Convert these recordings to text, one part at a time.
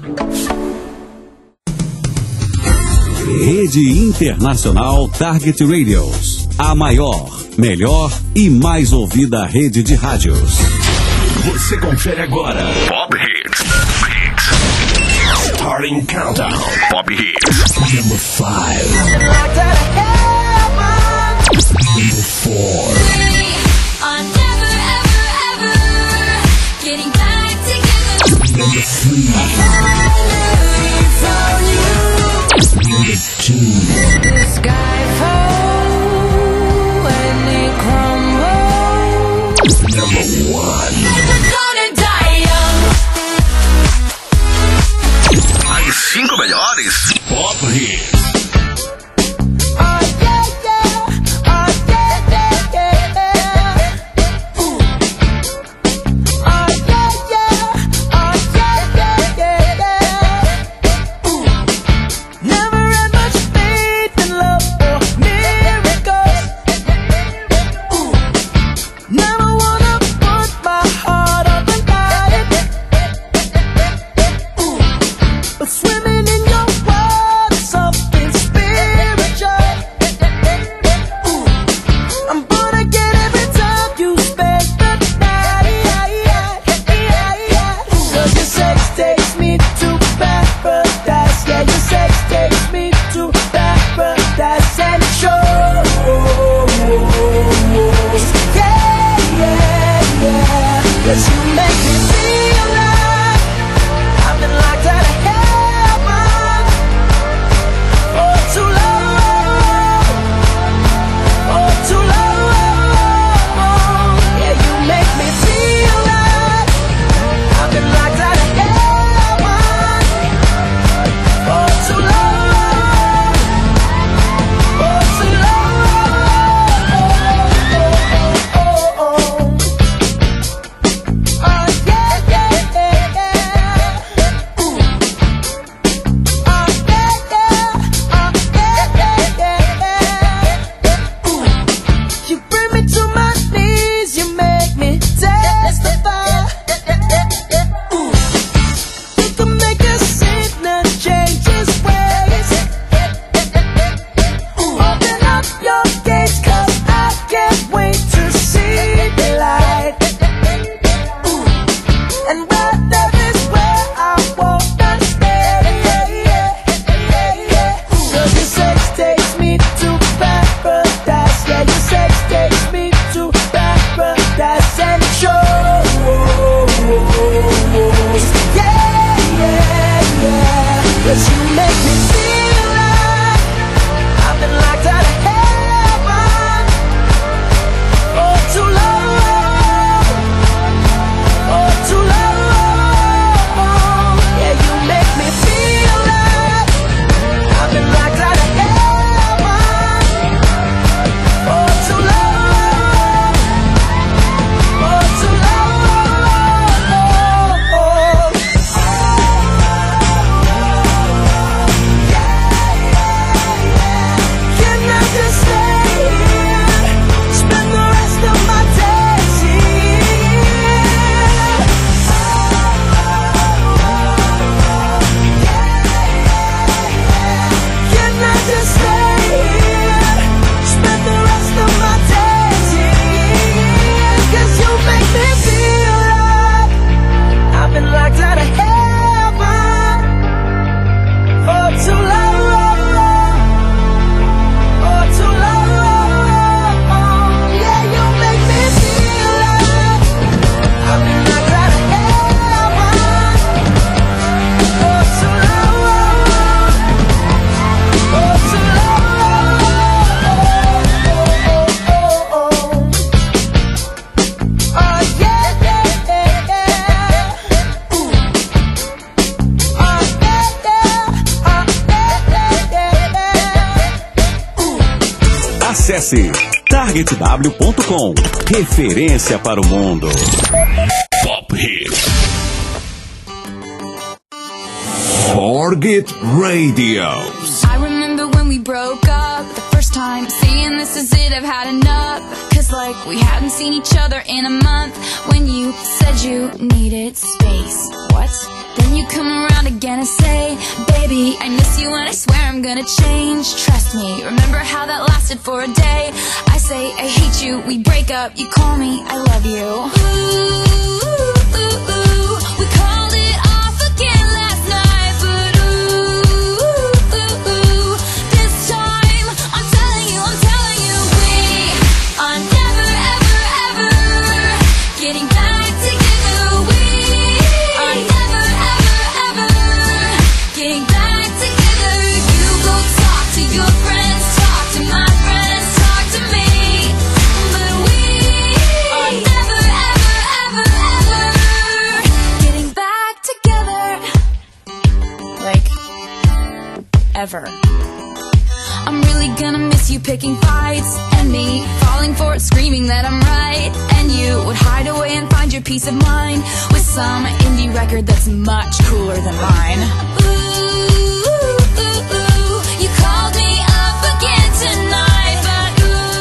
Rede Internacional Target Radios. A maior, melhor e mais ouvida rede de rádios. Você confere agora Pop Hits. Starting Countdown. Pop Hits. Number 5. Number 4. Number 3. Number 2. The sky falls when it crumbles. Number 1. Never gonna die young. As 5 melhores Pop Hits. Acesse targetw.com. Referência para o mundo. Pop Hits. Target Radios. I remember when we broke up the first time, saying this is it, I've had enough. Cause like we hadn't seen each other in a month. When you said you needed space. What? Then you come around again and say, baby, I miss you and I swear I'm gonna change. Trust me, remember how that lasted for a day? I say I hate you, we break up, you call me, I love you. Ooh, we called it off again last night, but this time I'm telling you, we are never, ever, ever getting back together. We are never, ever, ever getting back together. You go talk to your friends, talk to my friends, talk to me, but we are never, ever, ever, ever getting back together. Like, ever. I'm really gonna miss you picking fights, and me falling for it, screaming that I'm right. And you would hide away and find your peace of mind with some indie record that's much cooler than mine. Ooh, you called me up again tonight, but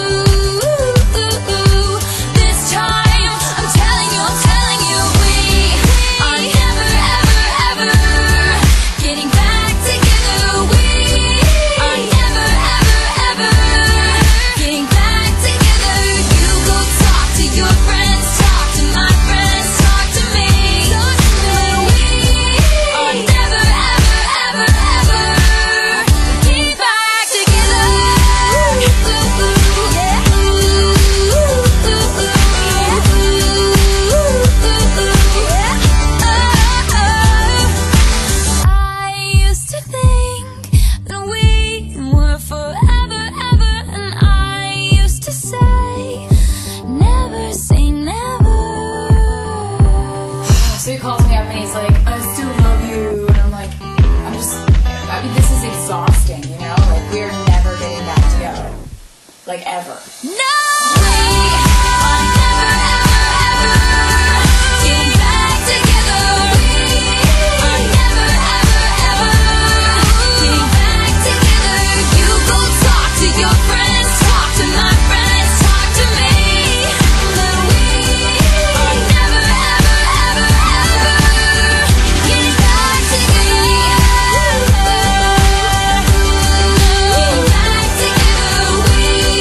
this time I'm telling you, we are never, ever, ever getting back together. We are never, ever, ever getting back together. You go talk to your friends, talk to my friends, talk to me, but we are never, ever, ever, ever getting back together. I used to think that we were forever, ever, and I used to say, never say never. So he calls me up and he's like, I still love you. And I'm like, I mean, this is exhausting, you know? Like, we're never getting back together. Like, ever. No! We are never, ever, ever getting back together. We are never, ever, ever getting back together. You go talk to your friends, talk to my friends, talk to me, but we are never, ever, ever, ever getting back together. Getting back together. We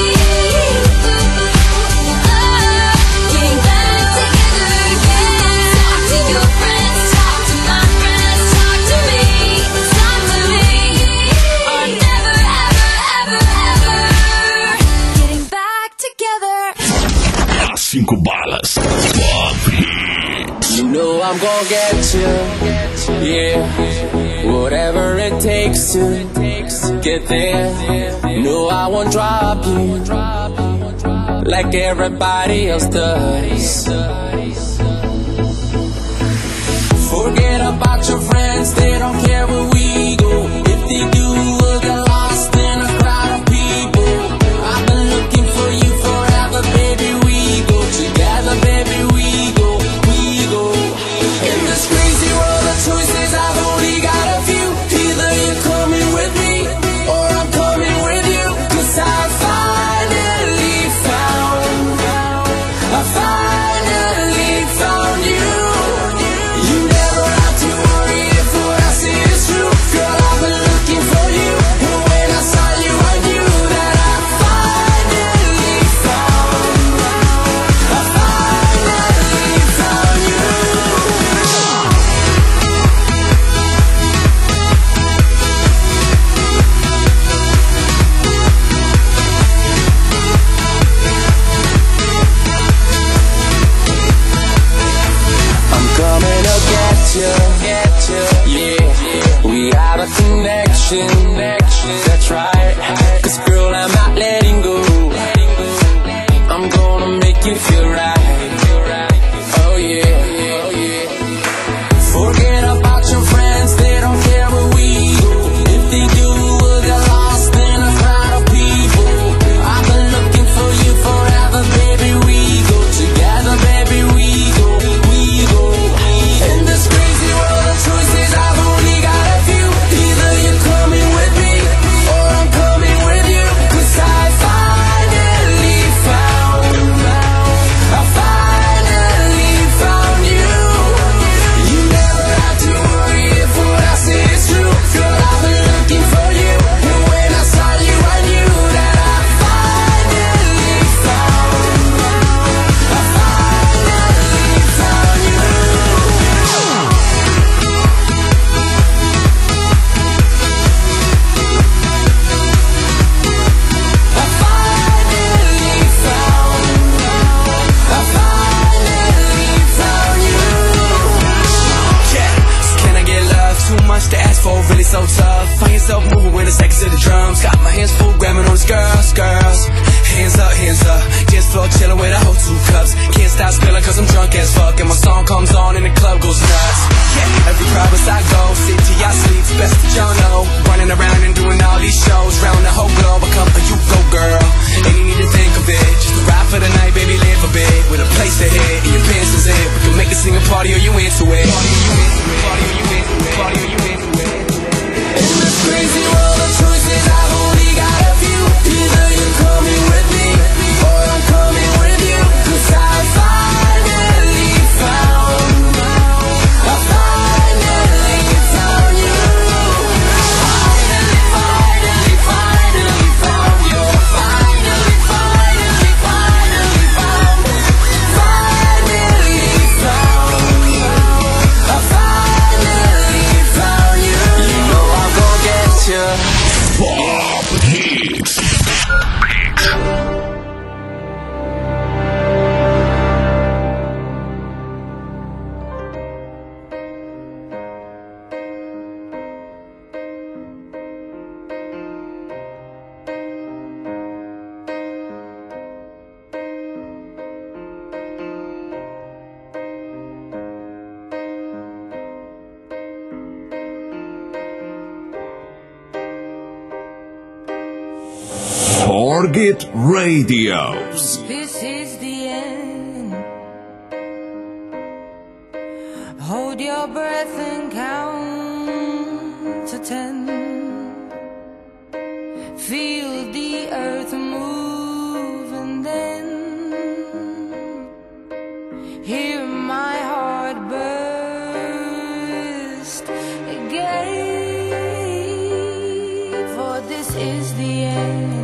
getting back together. Talk to your friends, talk to my friends, talk to me, talk to me. Are never, ever, ever, ever getting back together. As 5 balas. Pop Hits. You know I'm gonna get you, yeah. Whatever it takes to get there. No, I won't drop you like everybody else does. Forget about your friends, they don't care where we go. If they do, we'll get lost in a crowd of people. I've been looking for you forever, baby. We go together, baby. We go. In this crazy world of choices, I've only got a few. Either you're coming with me, or I'm coming with you. 'Cause I finally found you. You never have to worry if what I say is true. Girl, I've been looking for you, and when I saw you, I knew that I finally found you. I'm coming to get you, yeah. We have a connection, that's right. 'Cause girl, I'm not letting go. I'm gonna make you feel right. Oh yeah. Forget about your friends, they don't care where we go. If they do, we'll get lost in a crowd of people. I've been looking for you forever, baby. We go together, baby. We go. In this crazy world of choices, I've only got a few. Either you're coming with me, or I'm coming with you. 'Cause I finally found you. You never have to worry too much to ask for, really so tough. Find yourself moving with the seconds of the drums. Got my hands full, grabbing on these girls. Hands up, dance floor chilling with a whole 2 cups. Can't stop spilling cause I'm drunk as fuck. And my song comes on and the club goes nuts. Yeah, every crowd as I go, sit till y'all sleep, best that y'all know. Running around and doing all these shows, round the whole globe. I come for you, go girl. And you need to think of it, just a ride for the night, baby, live a bit. With a place to hit, and your pants is it. We can make a singing party or you into it. Party or you into it. In this crazy world of choices, I've only got a few. Either you're coming with me, or I'm coming with you. Cause I finally found you. Pop Hits. Target Radios. This is the end. Hold your breath and count to 10. Feel the earth move and then hear my heart burst again. For this is the end.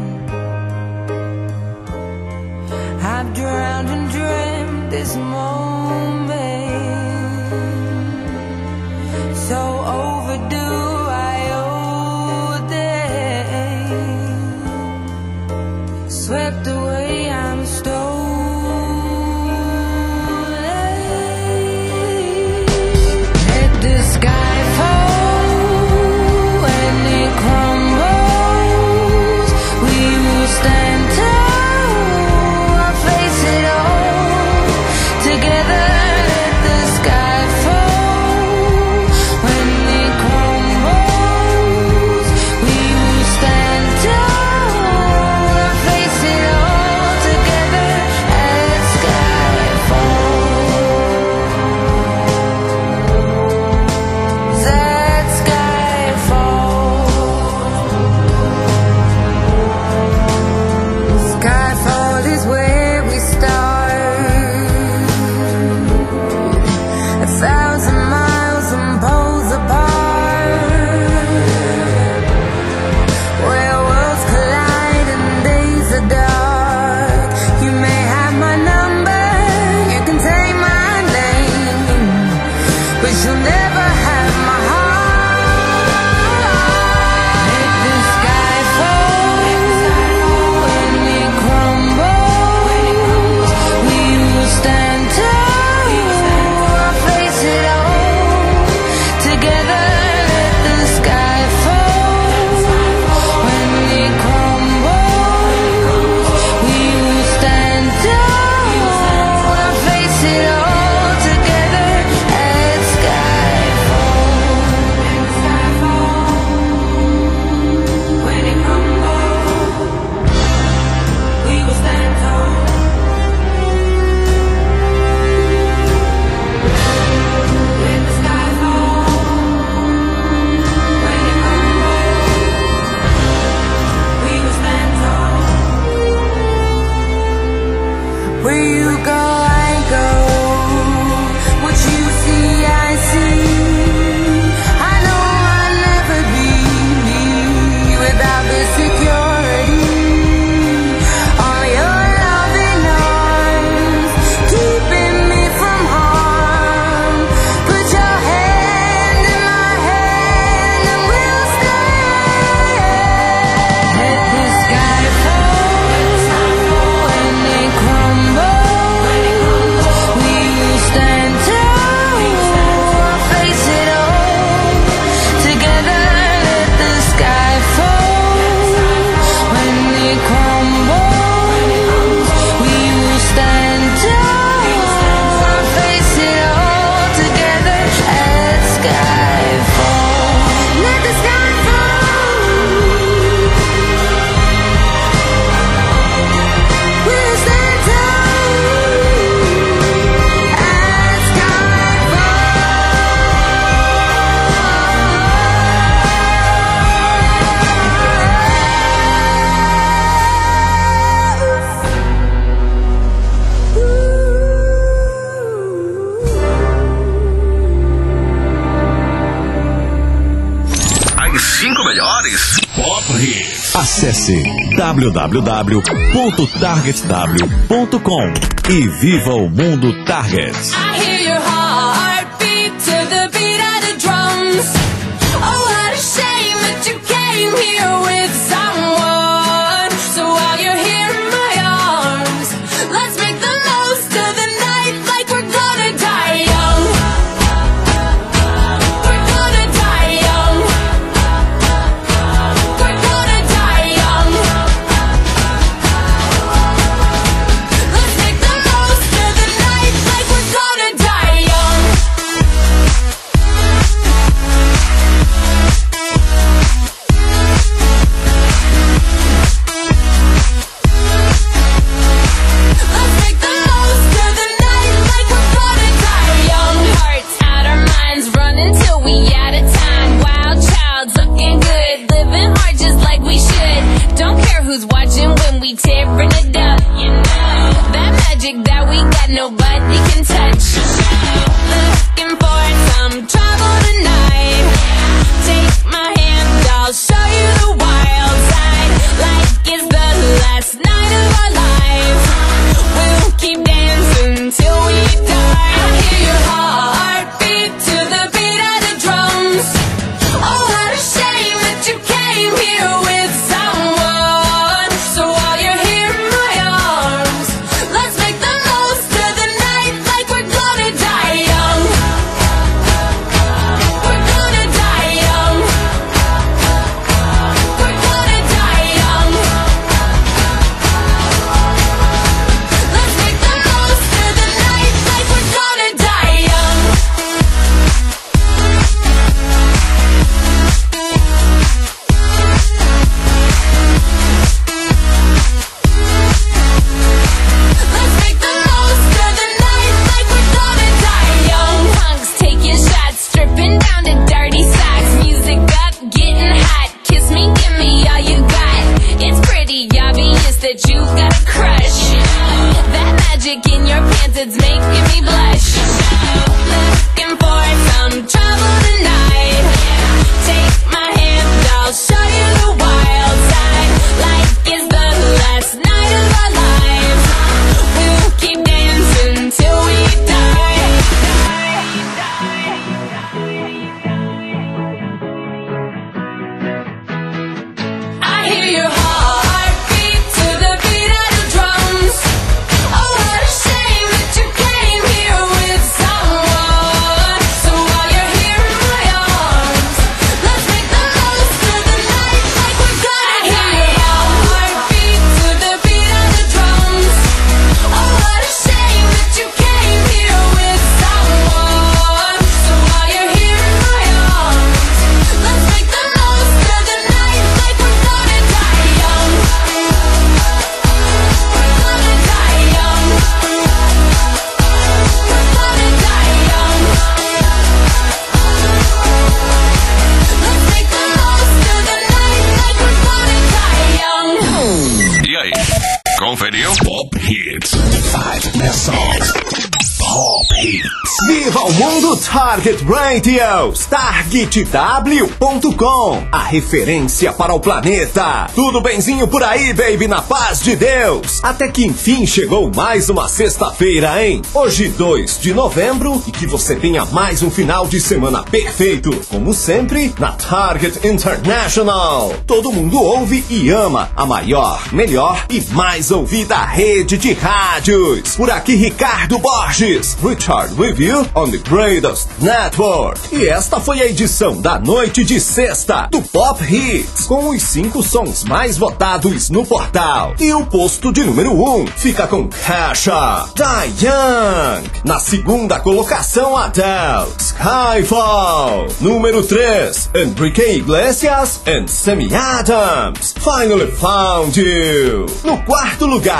I've drowned and dreamt this moment, so overdue I owe them. Swept away, I'm stolen. Let the sky fall and it crumbles. We will stand tall. Together, let the sky fall when it melhores Pop Hits. Acesse www.targetw.com e viva o mundo Target. I hear your heartbeat to the beat of the drums. Oh, what a shame that you came here with someone. So while you're here in my arms, let's make the most of the night like we're gonna die young. We're gonna die young. We're gonna die young. Let's make the most of the night like we're gonna die young. Let's make the most of the night like we're gonna die young. Hearts out our minds, running till we out of time. Wild child, looking good, living hard just like we should. Don't care who's watching when we tearing it up. You know that magic that we got, nobody can touch. Looking for some trouble tonight. Take my hand, I'll show you the wild side. Like it's the last night of our lives. We'll keep dancing till we die. I hear your heartbeat to the beat of the drums. Oh, what a shame that you came here with someone. So while you're here in my arms, let's make the most of the night like we're gonna die young. We're gonna die young. We're gonna die young. Let's make the most of the night like we're gonna die young. Let's make the most of the night like we're gonna die young. Punks taking shots, stripping down to dirty socks. Music up, getting hot. Kiss me, give me all you got. It's pretty obvious that you got a crush. That magic in your pants, it's making me blush. Looking for some trouble tonight. Take my hand, I'll show you the wild side. Like it's the last night of our lives. We'll keep dancing till we die. I hear your heartbeat to the beat of the drums. Oh, what a shame that you came here with someone. So while you're here in my arms, let's make the most of the night like we're gonna die young. Heartbeat to the beat of the drums. Oh, what a shame that you came here with someone. So while you're here in my arms, let's make the most of the night like we're gonna die young. We're gonna die young. We're gonna die young. Let's make the most of the night like we're gonna die young. E aí, conferiu? Pop Hits. 5 Best Songs. Pop Hits. Viva o mundo Target Radios, targetw.com, a referência para o planeta. Tudo benzinho por aí, baby, na paz de Deus. Até que enfim chegou mais uma sexta-feira, hein? Hoje 2 de novembro, e que você tenha mais um final de semana perfeito, como sempre, na Target International. Todo mundo ouve e ama a maior, melhor e mais ouvida rede de rádios. Por aqui, Ricardo Borges, Richard with you on the greatest network. E esta foi a edição da noite de sexta do Pop Hits, com os 5 sons mais votados no portal. E o posto de número 1 fica com Kesha, Die Young. Na segunda colocação, Adele, Skyfall. Número 3, Enrique Iglesias and Sammy Adams, Finally Found You. No quarto lugar,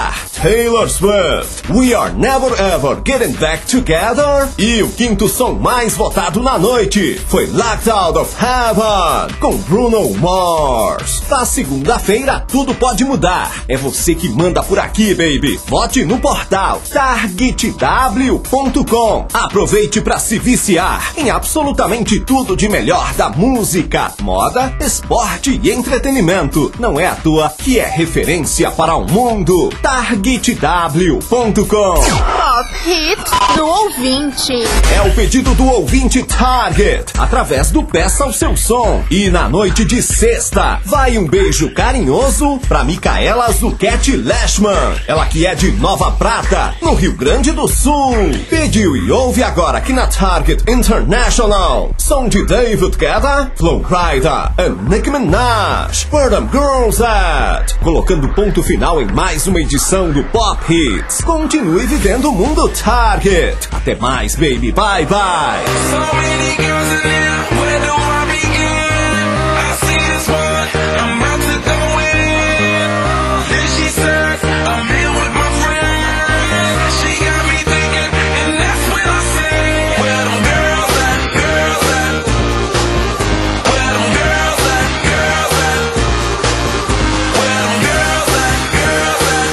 Taylor Swift, We Are Never Ever Getting Back Together. E o quinto som mais votado na noite foi Locked Out of Heaven, com Bruno Mars. Na segunda-feira, tudo pode mudar. É você que manda por aqui, baby. Vote no portal targetw.com. Aproveite para se viciar em absolutamente tudo de melhor da música, moda, esporte e entretenimento. Não é à toa que é referência para o mundo. targetw.com. Top Hit do ouvinte. É o pedido do ouvinte Target, através do Peça o Seu Som. E na noite de sexta, vai um beijo carinhoso pra Micaela Zucchetti Lashman. Ela que é de Nova Prata, no Rio Grande do Sul. Pediu e ouve agora aqui na Target International. Som de David Guetta, Flo Rida e Nicki Minaj. Where Them Girls At. Colocando ponto final em mais uma edição do Pop Hits. Continue vivendo o mundo Target. Até mais, baby. Bye, bye. So many girls in here, where do I begin? I see this one, I'm about to go in. Then she says, I'm here with my friend. She got me thinking, and that's when I say, where them girls at, girls at? Where them girls at, girls at? Where them girls at, girls at?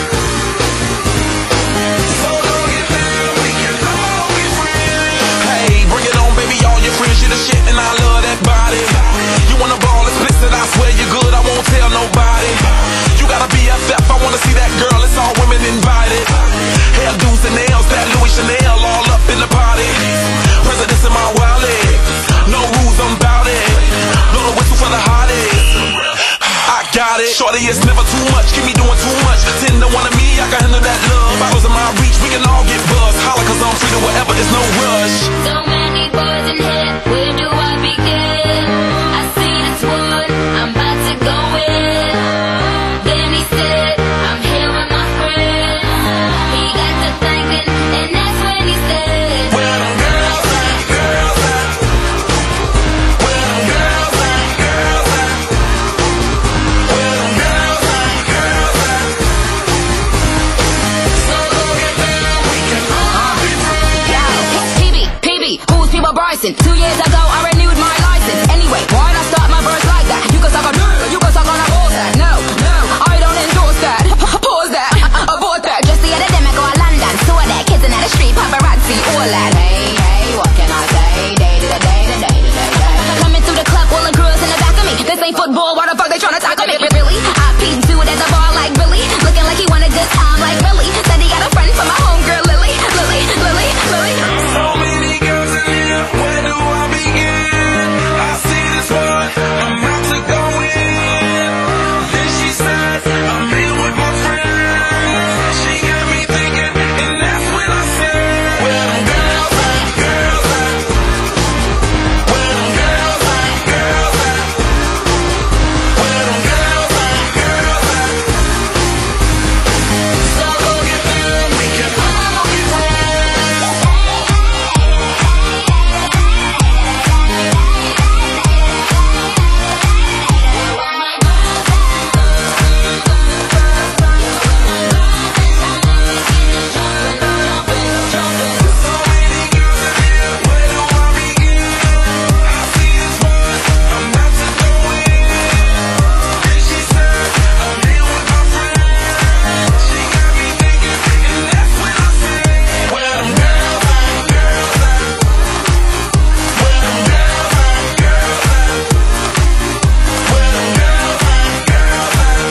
So don't get down, we can all be friends. Hey, bring it on, baby, all your friends, you the shit, and I love that body. You wanna ball explicit, I swear you're good, I won't tell nobody. You gotta be FF, I wanna see that girl, it's all women invited. Hairdos and nails, that Louis Chanel, all up in the party. Presidents in my wallet, no rules, I'm bout it. Blow the whistle for the hottest. I got it. Shorty, it's never too much, keep me doing too much. 10 to 1 of me, I can handle that love. Bottles in my reach, we can all get buzzed. Holla, cause I'm free to whatever, there's no rush. So many boys in here, where do I begin? I see this one, I'm about to go in. Then he said, I'm here with my friend. He got to thinking, and that's when he said, Where them girls at, girls at? Where them girls at, girls at? Where them girls at, girls at? So don't get down, we can all be friends. PB, who's People Bryson? 2 years ago, I renewed my license. Anyway, why'd I start my verse like that? You can suck on you can suck on a bullshit. No, I don't endorse that. Pause that, abort that. Just the other day, I go to London, saw that kids in the street, paparazzi, all that. Hey, what can I say? Day to the day, the day to the day. Coming through the club, all the girls in the back of me. This ain't football, why the fuck they tryna tackle me? Really? I peeped dude at the bar like Billy, looking like he want a good time like Billy. Said he got a friend from my homegirl Lily. So many girls in here, where do I begin? I see this one, I'm about to go in. Then she says, I'm here with my friend. She got me thinking, and that's when I say, where them girls at, girls at? Where them girls at, girls at? Where them girls at, girls at? So don't get down, we can all be friends. So many girls in here, where do I begin? I see this one, I'm about to go in. Then she says, I'm here with my friend. She got me thinking, and that's when I say, where them girls at, girls at? Where them girls at, girls at? Where them girls at, girls at?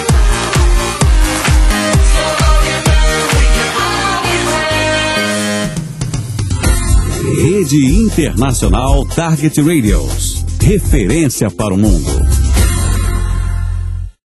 So don't get down, we can all be friends. Rede Internacional Target Radios. Referência para o mundo.